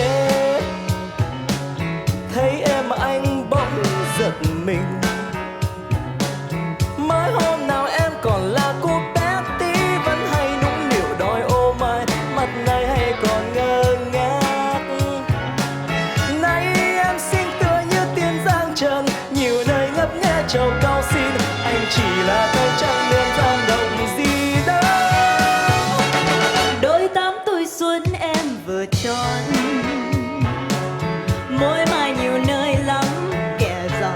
thế. Thấy em anh bỗng giật mình. Mới hôm nào em còn là cô bé tí, vẫn hay nũng nịu đòi ôm ai, mặt này hay còn ngơ ngác. Nay em xinh tựa như tiên giang trần, nhiều nơi ngấp nghé trầu cao xin. Anh chỉ là tay trắng nên dám động gì đâu. Đôi tám tuổi xuân em vừa tròn, môi mai nhiều nơi lắm kẻ giàu.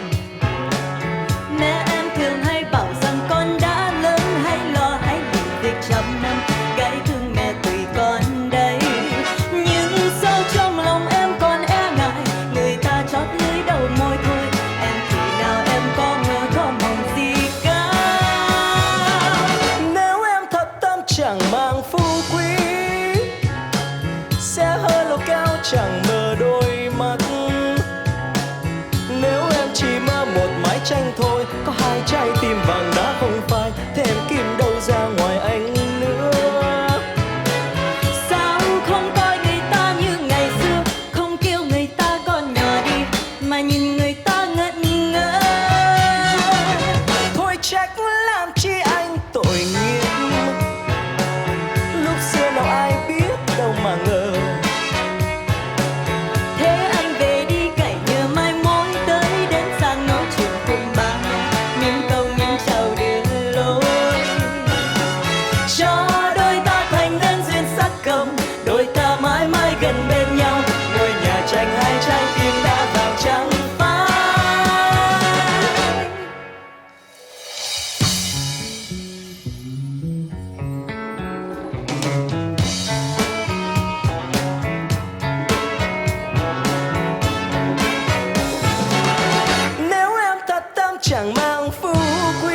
Mẹ em thường hay bảo rằng con đã lớn, hãy lo hãy nghỉ việc trăm năm, gãy thương mẹ tùy con đây. Nhưng sâu trong lòng em còn e ngại, người ta chót lưỡi đầu môi thôi, em thì nào em có mơ có mộng gì cả. Nếu em thật tâm chẳng mang phú quý, sẽ hơi lầu cao chẳng mờ đôi mắt. Nếu em chỉ mơ một mái tranh thôi, có hai trái tim vàng đã không phai, thế em kiếm đâu ra ngoài anh nữa. Sao không coi người ta như ngày xưa, không kêu người ta con nhỏ đi, mà nhìn người ta ngẩn ngơ. Thôi trách làm chi anh tội nghiệp, lúc xưa nào ai biết đâu mà ngờ. Thế anh về đi cậy nhờ mai mối tới đến sang nói chuyện cùng ba mẹ, những câu những chào đưa lối. Cho đôi ta thành nên duyên sắc cầm, đôi ta mãi mãi gần bên nhau, ngôi nhà tranh hai trái tim đã vàng trắng phai. Nếu em thật tâm chẳng mang phú quý,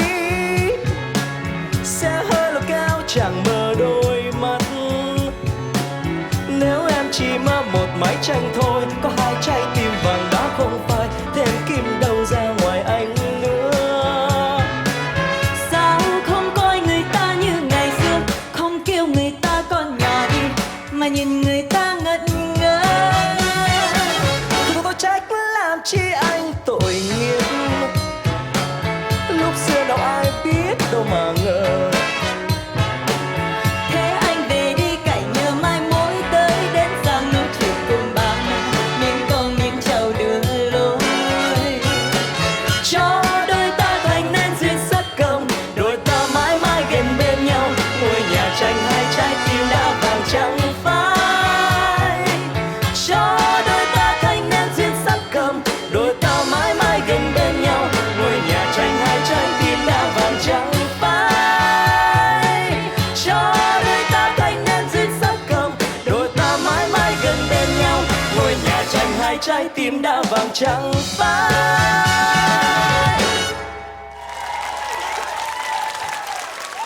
sẽ hơi lầu cao chẳng mờ đôi mắt. Nếu em chỉ mơ một mái tranh thôi, có hai trái tim vàng đã không phai, thế em kiếm đâu ra ngoài anh nữa. Sao không coi người ta như ngày xưa, không kêu người ta con nhỏ đi, mà nhìn người ta ngẩn ngơ. Tôi trách làm chi anh tội nghiệp, lúc xưa đâu ai biết đâu mà ngờ. Thế anh về đi cậy nhờ mai mối tới đến sang nói chuyện cùng ba mẹ, những câu những chào đưa lối. Cho đôi ta thành nên duyên sắc cầm, đôi ta mãi mãi gần bên nhau, ngôi nhà tranh hai trái tim đã vàng trắng phai. Cho đôi ta thành nên duyên sắc cầm, đôi ta mãi mãi gần bên nhau, ngôi nhà tranh hai trái tim đã vàng trắng phai. Cho đôi ta thành nên duyên sắc cầm, đôi ta mãi mãi gần bên nhau, ngôi nhà tranh hai trái tim đã vàng trắng phai.